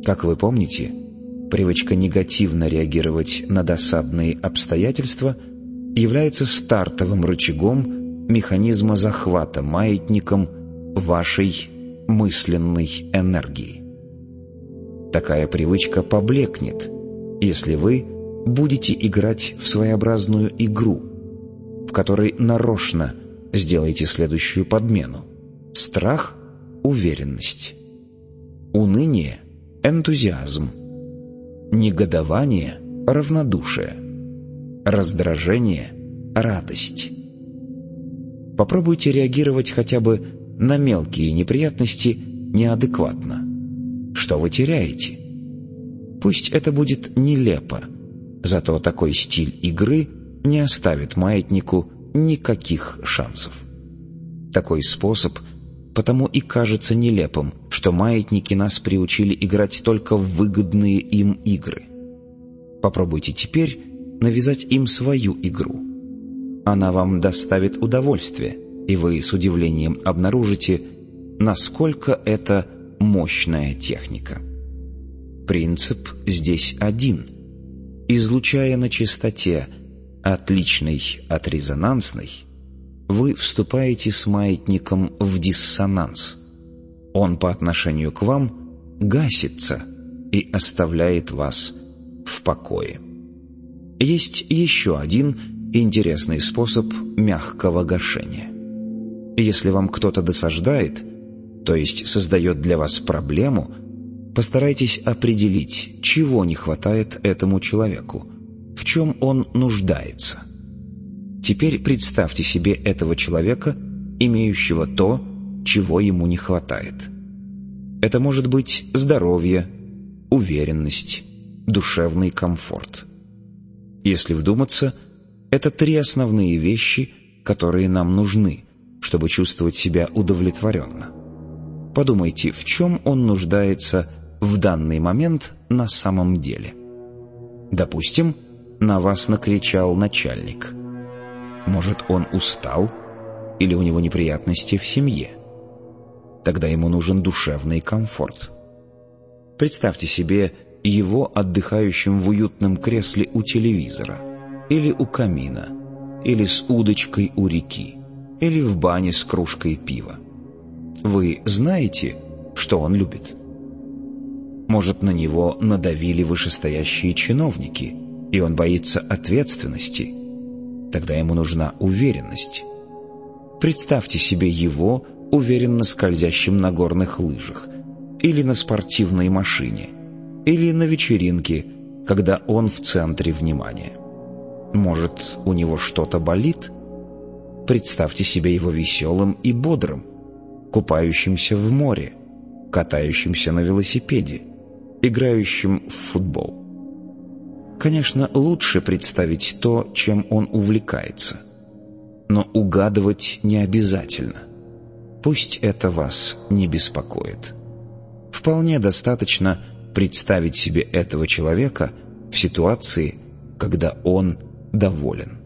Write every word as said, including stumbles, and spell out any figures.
Как вы помните, привычка негативно реагировать на досадные обстоятельства является стартовым рычагом механизма захвата маятником вашей мысленной энергии. Такая привычка поблекнет, если вы будете играть в своеобразную игру, в которой нарочно сделаете следующую подмену: страх – уверенность, уныние – энтузиазм, негодование – равнодушие, раздражение – радость. Попробуйте реагировать хотя бы на мелкие неприятности неадекватно. Что вы теряете? Пусть это будет нелепо, зато такой стиль игры не оставит маятнику никаких шансов. Такой способ потому и кажется нелепым, что маятники нас приучили играть только в выгодные им игры. Попробуйте теперь навязать им свою игру. Она вам доставит удовольствие, и вы с удивлением обнаружите, насколько это мощная техника. Принцип здесь один. Излучая на частоте, отличной от резонансной, вы вступаете с маятником в диссонанс. Он по отношению к вам гасится и оставляет вас в покое. Есть еще один интересный способ мягкого гашения. Если вам кто-то досаждает, то есть создает для вас проблему, постарайтесь определить, чего не хватает этому человеку, в чем он нуждается. Теперь представьте себе этого человека, имеющего то, чего ему не хватает. Это может быть здоровье, уверенность, душевный комфорт. Если вдуматься, это три основные вещи, которые нам нужны, чтобы чувствовать себя удовлетворенно. Подумайте, в чем он нуждается в данный момент на самом деле. Допустим, на вас накричал начальник. Может, он устал или у него неприятности в семье? Тогда ему нужен душевный комфорт. Представьте себе его отдыхающим в уютном кресле у телевизора, или у камина, или с удочкой у реки, или в бане с кружкой пива. Вы знаете, что он любит? Может, на него надавили вышестоящие чиновники, и он боится ответственности? Тогда ему нужна уверенность. Представьте себе его уверенно скользящим на горных лыжах, или на спортивной машине, или на вечеринке, когда он в центре внимания. Может, у него что-то болит? Представьте себе его веселым и бодрым, купающимся в море, катающимся на велосипеде, играющим в футбол. Конечно, лучше представить то, чем он увлекается. Но угадывать не обязательно. Пусть это вас не беспокоит. Вполне достаточно представить себе этого человека в ситуации, когда он доволен.